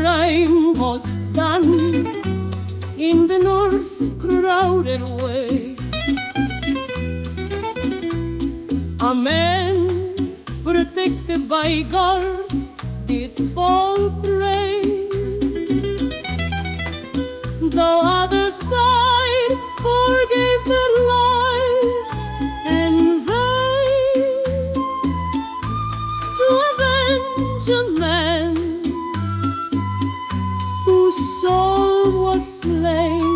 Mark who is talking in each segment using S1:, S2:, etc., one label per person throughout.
S1: crime was done in the North's crowded way. A man protected by guards did fall prey, though others died, forgave their lives, and vowed to avenge a man whose soul was slain.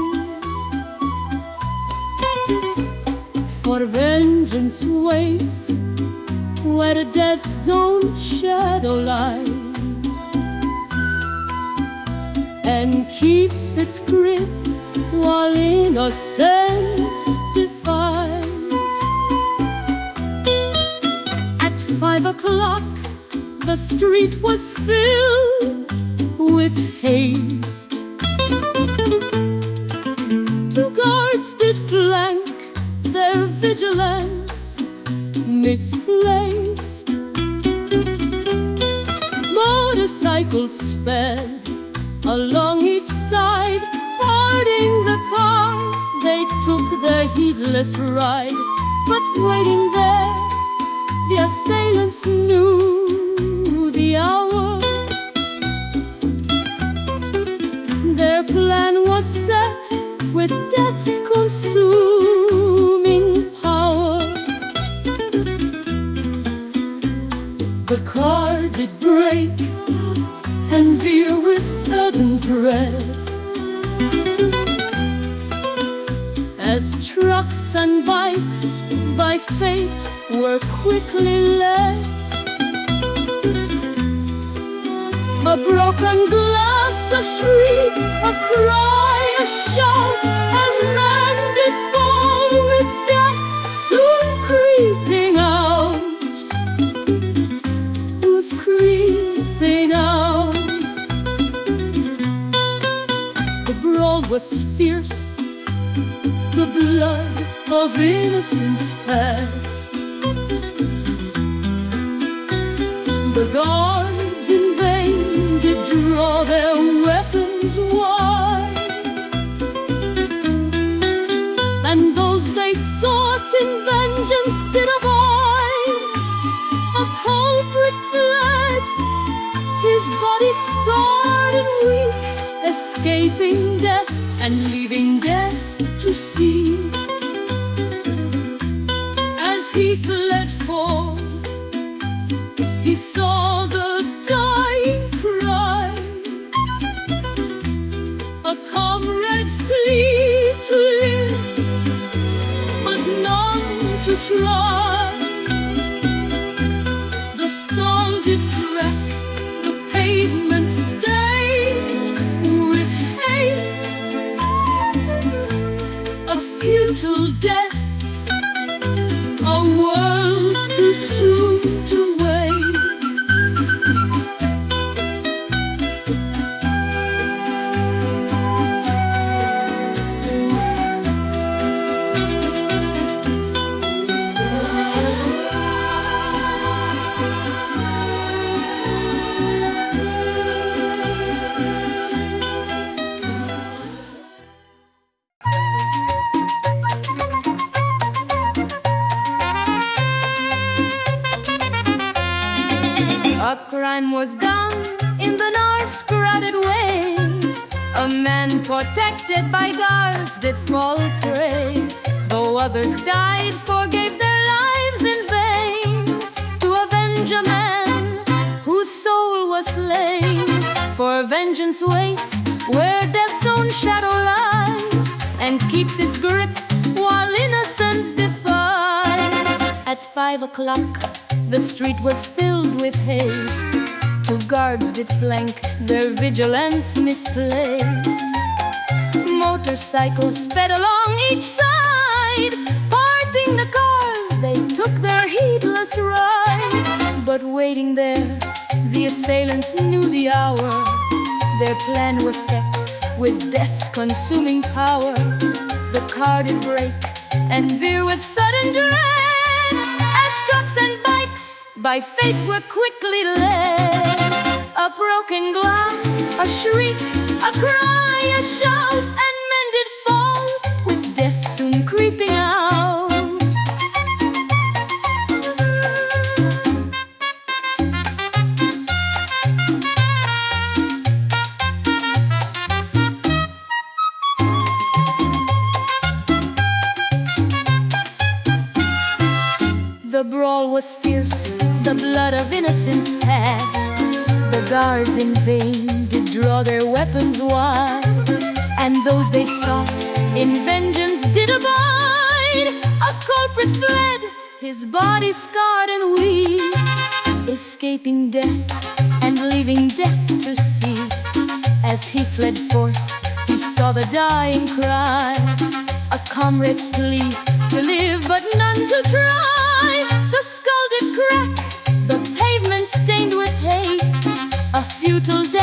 S1: For vengeance waits where the death's own shadow lies, and keeps its grip while innocence defies. At 5 o'clock the street was filled with haste. 2 guards did flank their vigilance misplaced. Motorcycles sped along each side, parting the cars. They took their heedless ride, but waiting there, the assailants knew the hour. Their plan was set with death consuming power. The car did break and veer with sudden dread, as trucks and bikes by fate were quickly led. A broken glass, a shriek, a cry, a shout, and man did fall with death soon creeping out. Who's creeping out? The brawl was fierce, the blood of innocence passed. The guards in vain did draw their weapons wide, and those they sought in vengeance did avoid. A culprit fled, his body scarred and weak, escaping death and leaving death to see. As he fled forth, he saw the dying cry, a comrade's plea to live, but none to try. The skull did crack, the pavement stained with hate, a futile death, a world too soon to wait. A crime was done in the North's crowded ways. A man protected by guards did fall prey, though others died, forgave their lives in vain, to avenge a man whose soul was slain. For vengeance waits where death's own shadow lies, and keeps its grip while innocence defies. At 5 o'clock the street was filled with haste. 2 guards did flank, their vigilance misplaced. Motorcycles sped along each side, parting the cars. They took their heedless ride, but waiting there, the assailants knew the hour. Their plan was set with death's consuming power. The car did break and veer with sudden dread, as trucks and bikes by fate were quickly led. A broken glass, a shriek, a cry, a shout, and men did fall, with death soon creeping out. The brawl was fierce, the blood of innocents passed. The guards in vain did draw their weapons wide, and those they sought in vengeance did abide. A culprit fled, his body scarred and weak, escaping death and leaving death to see. As he fled forth, he saw the dying cry, a comrade's plea to live but none to try. The skull did crack, the pavement stained with hate, a futile death